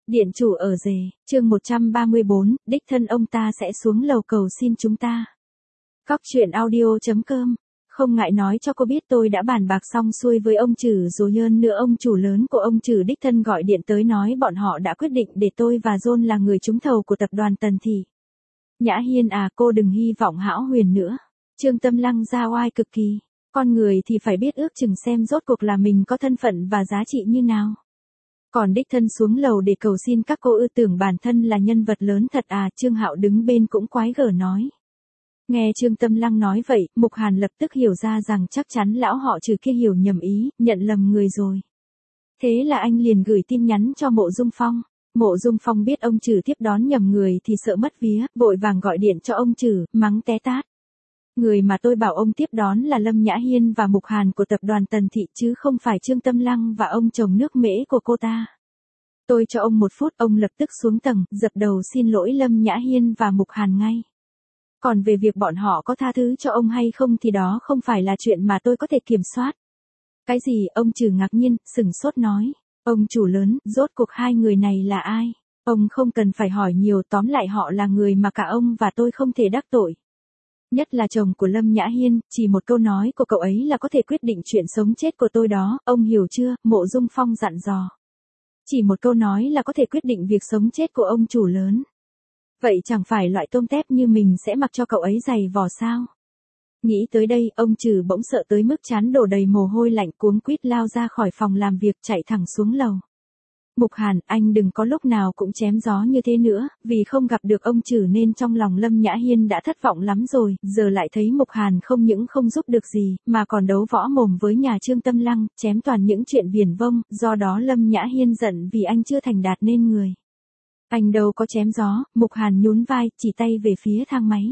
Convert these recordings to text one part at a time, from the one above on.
Điện chủ ở rể, chương 134, đích thân ông ta sẽ xuống lầu cầu xin chúng ta. Cóc truyện audio.com. Không ngại nói cho cô biết tôi đã bàn bạc xong xuôi với ông Trử rồi, hơn nữa ông chủ lớn của ông Trử đích thân gọi điện tới nói bọn họ đã quyết định để tôi và John là người trúng thầu của tập đoàn Tần Thị. Nhã Hiên à, cô đừng hy vọng hão huyền nữa. Trương Tâm Lăng ra oai cực kỳ. Con người thì phải biết ước chừng xem rốt cuộc là mình có thân phận và giá trị như nào. Còn đích thân xuống lầu để cầu xin các cô ư, tưởng bản thân là nhân vật lớn thật à? Trương Hạo đứng bên cũng quái gở nói. Nghe Trương Tâm Lăng nói vậy, Mục Hàn lập tức hiểu ra rằng chắc chắn lão họ Trừ kia hiểu nhầm ý, nhận lầm người rồi. Thế là anh liền gửi tin nhắn cho Mộ Dung Phong. Mộ Dung Phong biết ông Trừ tiếp đón nhầm người thì sợ mất vía, vội vàng gọi điện cho ông Trừ, mắng té tát. Người mà tôi bảo ông tiếp đón là Lâm Nhã Hiên và Mục Hàn của tập đoàn Tần Thị chứ không phải Trương Tâm Lăng và ông chồng nước Mễ của cô ta. Tôi cho ông 1 phút, ông lập tức xuống tầng, dập đầu xin lỗi Lâm Nhã Hiên và Mục Hàn ngay. Còn về việc bọn họ có tha thứ cho ông hay không thì đó không phải là chuyện mà tôi có thể kiểm soát. Cái gì? Ông Trừ ngạc nhiên, sửng sốt nói. Ông chủ lớn, rốt cuộc hai người này là ai? Ông không cần phải hỏi nhiều, tóm lại họ là người mà cả ông và tôi không thể đắc tội. Nhất là chồng của Lâm Nhã Hiên, chỉ một câu nói của cậu ấy là có thể quyết định chuyện sống chết của tôi đó, ông hiểu chưa? Mộ Dung Phong dặn dò. Chỉ một câu nói là có thể quyết định việc sống chết của ông chủ lớn. Vậy chẳng phải loại tôm tép như mình sẽ mặc cho cậu ấy giày vò sao? Nghĩ tới đây, ông Trừ bỗng sợ tới mức trán đổ đầy mồ hôi lạnh, cuống quýt lao ra khỏi phòng làm việc, chạy thẳng xuống lầu. Mục Hàn, anh đừng có lúc nào cũng chém gió như thế nữa, vì không gặp được ông Trừ nên trong lòng Lâm Nhã Hiên đã thất vọng lắm rồi, giờ lại thấy Mục Hàn không những không giúp được gì, mà còn đấu võ mồm với nhà Trương Tâm Lăng, chém toàn những chuyện viển vông, do đó Lâm Nhã Hiên giận vì anh chưa thành đạt nên người. Anh đâu có chém gió, Mục Hàn nhún vai, chỉ tay về phía thang máy.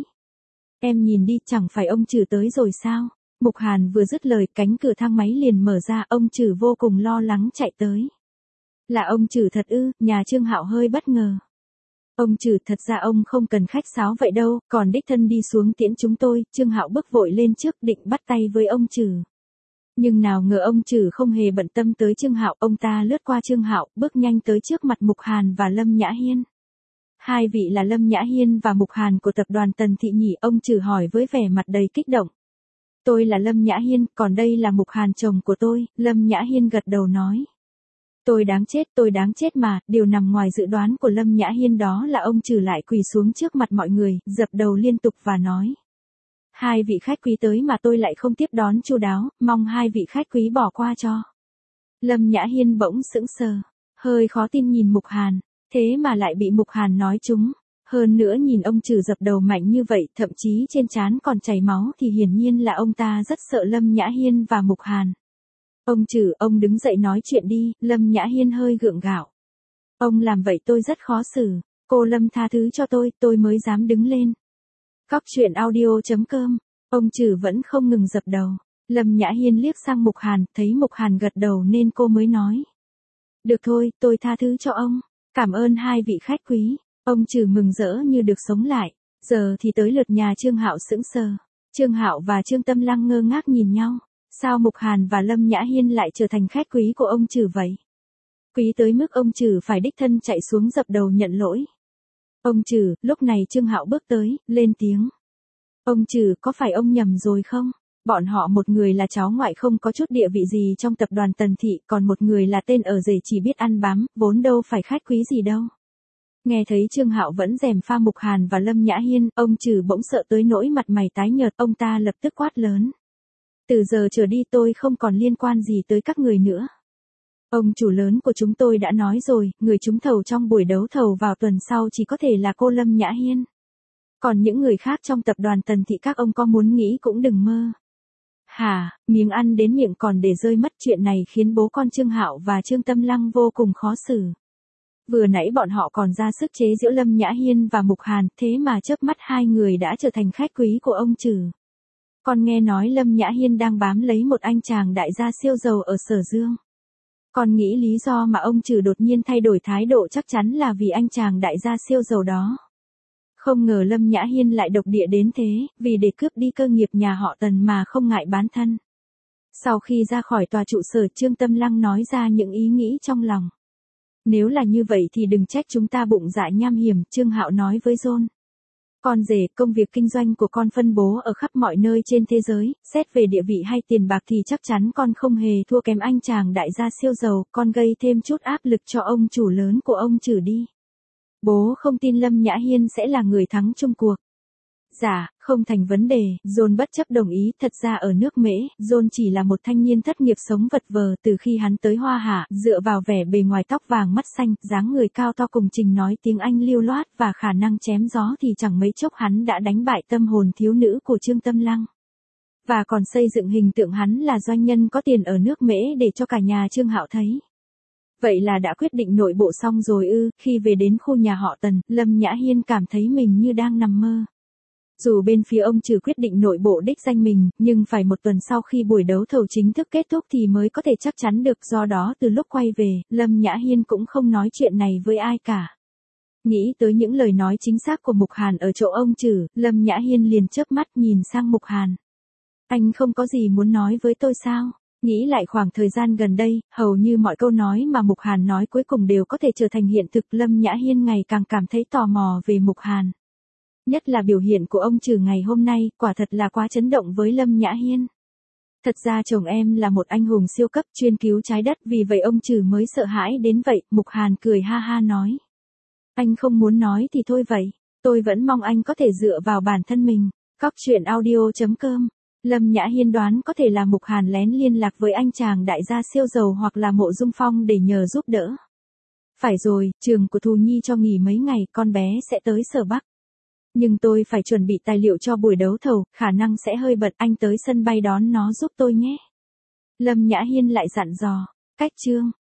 Em nhìn đi, chẳng phải ông Trừ tới rồi sao? Mục Hàn vừa dứt lời, cánh cửa thang máy liền mở ra, ông Trừ vô cùng lo lắng chạy tới. Là ông Trừ thật ư? Nhà Trương Hạo hơi bất ngờ. Ông Trừ, thật ra ông không cần khách sáo vậy đâu, còn đích thân đi xuống tiễn chúng tôi. Trương Hạo bước vội lên trước định bắt tay với ông Trừ. Nhưng nào ngờ ông Trừ không hề bận tâm tới Trương Hạo, ông ta lướt qua Trương Hạo, bước nhanh tới trước mặt Mục Hàn và Lâm Nhã Hiên. Hai vị là Lâm Nhã Hiên và Mục Hàn của tập đoàn Tần Thị nhỉ? Ông Trừ hỏi với vẻ mặt đầy kích động. Tôi là Lâm Nhã Hiên, còn đây là Mục Hàn chồng của tôi. Lâm Nhã Hiên gật đầu nói. Tôi đáng chết mà. Điều nằm ngoài dự đoán của Lâm Nhã Hiên đó là ông Trừ lại quỳ xuống trước mặt mọi người, dập đầu liên tục và nói. Hai vị khách quý tới mà tôi lại không tiếp đón chu đáo, mong hai vị khách quý bỏ qua cho. Lâm Nhã Hiên bỗng sững sờ, hơi khó tin nhìn Mục Hàn, thế mà lại bị Mục Hàn nói trúng. Hơn nữa nhìn ông Trừ dập đầu mạnh như vậy, thậm chí trên trán còn chảy máu thì hiển nhiên là ông ta rất sợ Lâm Nhã Hiên và Mục Hàn. Ông Trừ, ông đứng dậy nói chuyện đi. Lâm Nhã Hiên hơi gượng gạo. Ông làm vậy tôi rất khó xử. Cô Lâm tha thứ cho tôi mới dám đứng lên. Cóc truyện audio.com. Ông Trừ vẫn không ngừng dập đầu. Lâm Nhã Hiên liếc sang Mục Hàn, thấy Mục Hàn gật đầu nên cô mới nói. Được thôi, tôi tha thứ cho ông. Cảm ơn hai vị khách quý. Ông Trừ mừng rỡ như được sống lại. Giờ thì tới lượt nhà Trương Hạo sững sờ. Trương Hạo và Trương Tâm Lăng ngơ ngác nhìn nhau. Sao Mục Hàn và Lâm Nhã Hiên lại trở thành khách quý của ông Trừ vậy? Quý tới mức ông Trừ phải đích thân chạy xuống dập đầu nhận lỗi. Ông Trừ, lúc này Trương Hạo bước tới, lên tiếng. Ông Trừ, có phải ông nhầm rồi không? Bọn họ một người là cháu ngoại không có chút địa vị gì trong tập đoàn Tần Thị, còn một người là tên ở rể chỉ biết ăn bám, vốn đâu phải khách quý gì đâu. Nghe thấy Trương Hạo vẫn gièm pha Mục Hàn và Lâm Nhã Hiên, ông Trừ bỗng sợ tới nỗi mặt mày tái nhợt, ông ta lập tức quát lớn. Từ giờ trở đi tôi không còn liên quan gì tới các người nữa. Ông chủ lớn của chúng tôi đã nói rồi, người trúng thầu trong buổi đấu thầu vào tuần sau chỉ có thể là cô Lâm Nhã Hiên. Còn những người khác trong tập đoàn Tần Thị các ông có muốn nghĩ cũng đừng mơ. Hả, miếng ăn đến miệng còn để rơi mất, chuyện này khiến bố con Trương Hạo và Trương Tâm Lăng vô cùng khó xử. Vừa nãy bọn họ còn ra sức chế giễu Lâm Nhã Hiên và Mục Hàn, thế mà chớp mắt hai người đã trở thành khách quý của ông Trừ. Con nghe nói Lâm Nhã Hiên đang bám lấy một anh chàng đại gia siêu giàu ở Sở Dương. Con nghĩ lý do mà ông Trừ đột nhiên thay đổi thái độ chắc chắn là vì anh chàng đại gia siêu giàu đó. Không ngờ Lâm Nhã Hiên lại độc địa đến thế, vì để cướp đi cơ nghiệp nhà họ Tần mà không ngại bán thân. Sau khi ra khỏi tòa trụ sở, Trương Tâm Lăng nói ra những ý nghĩ trong lòng. Nếu là như vậy thì đừng trách chúng ta bụng dạ nham hiểm, Trương Hạo nói với John. Con rể, công việc kinh doanh của con phân bố ở khắp mọi nơi trên thế giới, xét về địa vị hay tiền bạc thì chắc chắn con không hề thua kém anh chàng đại gia siêu giàu, con gây thêm chút áp lực cho ông chủ lớn của ông trừ đi. Bố không tin Lâm Nhã Hiên sẽ là người thắng chung cuộc. Dạ, không thành vấn đề, John bất chấp đồng ý, thật ra ở nước Mễ, John chỉ là một thanh niên thất nghiệp sống vật vờ từ khi hắn tới Hoa Hạ, dựa vào vẻ bề ngoài tóc vàng mắt xanh, dáng người cao to cùng trình nói tiếng Anh lưu loát và khả năng chém gió thì chẳng mấy chốc hắn đã đánh bại tâm hồn thiếu nữ của Trương Tâm Lăng. Và còn xây dựng hình tượng hắn là doanh nhân có tiền ở nước Mễ để cho cả nhà Trương Hạo thấy. Vậy là đã quyết định nội bộ xong rồi ư? Khi về đến khu nhà họ Tần, Lâm Nhã Hiên cảm thấy mình như đang nằm mơ. Dù bên phía ông trừ quyết định nội bộ đích danh mình, nhưng phải một tuần sau khi buổi đấu thầu chính thức kết thúc thì mới có thể chắc chắn được, do đó từ lúc quay về, Lâm Nhã Hiên cũng không nói chuyện này với ai cả. Nghĩ tới những lời nói chính xác của Mục Hàn ở chỗ ông trừ, Lâm Nhã Hiên liền chớp mắt nhìn sang Mục Hàn. Anh không có gì muốn nói với tôi sao? Nghĩ lại khoảng thời gian gần đây, hầu như mọi câu nói mà Mục Hàn nói cuối cùng đều có thể trở thành hiện thực. Lâm Nhã Hiên ngày càng cảm thấy tò mò về Mục Hàn. Nhất là biểu hiện của ông trừ ngày hôm nay, quả thật là quá chấn động với Lâm Nhã Hiên. Thật ra chồng em là một anh hùng siêu cấp chuyên cứu trái đất, vì vậy ông trừ mới sợ hãi đến vậy. Mục Hàn cười ha ha nói. Anh không muốn nói thì thôi vậy, tôi vẫn mong anh có thể dựa vào bản thân mình. Cóc truyện audio.com. Lâm Nhã Hiên đoán có thể là Mục Hàn lén liên lạc với anh chàng đại gia siêu giàu hoặc là Mộ Dung Phong để nhờ giúp đỡ. Phải rồi, trường của Thù Nhi cho nghỉ mấy ngày, con bé sẽ tới Sở Bắc. Nhưng tôi phải chuẩn bị tài liệu cho buổi đấu thầu, khả năng sẽ hơi bận, anh tới sân bay đón nó giúp tôi nhé. Lâm Nhã Hiên lại dặn dò. Cách chương.